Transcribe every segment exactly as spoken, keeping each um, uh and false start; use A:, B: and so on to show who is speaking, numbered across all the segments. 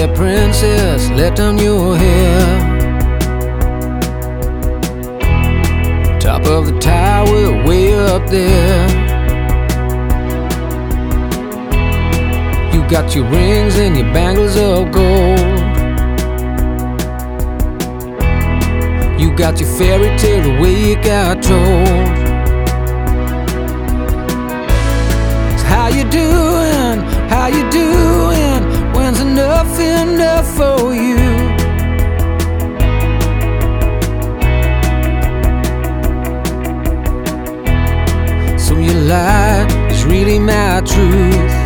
A: Yeah, princess, let down your hair. Top of the tower, way up there. You got your rings and your bangles of gold. You got your fairy tale the way it got told. So how you doing? How you doing? When's enough enough for you? So your lie is really my truth,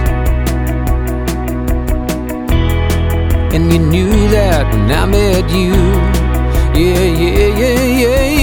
A: and you knew that when I met you. Yeah, yeah, yeah, yeah,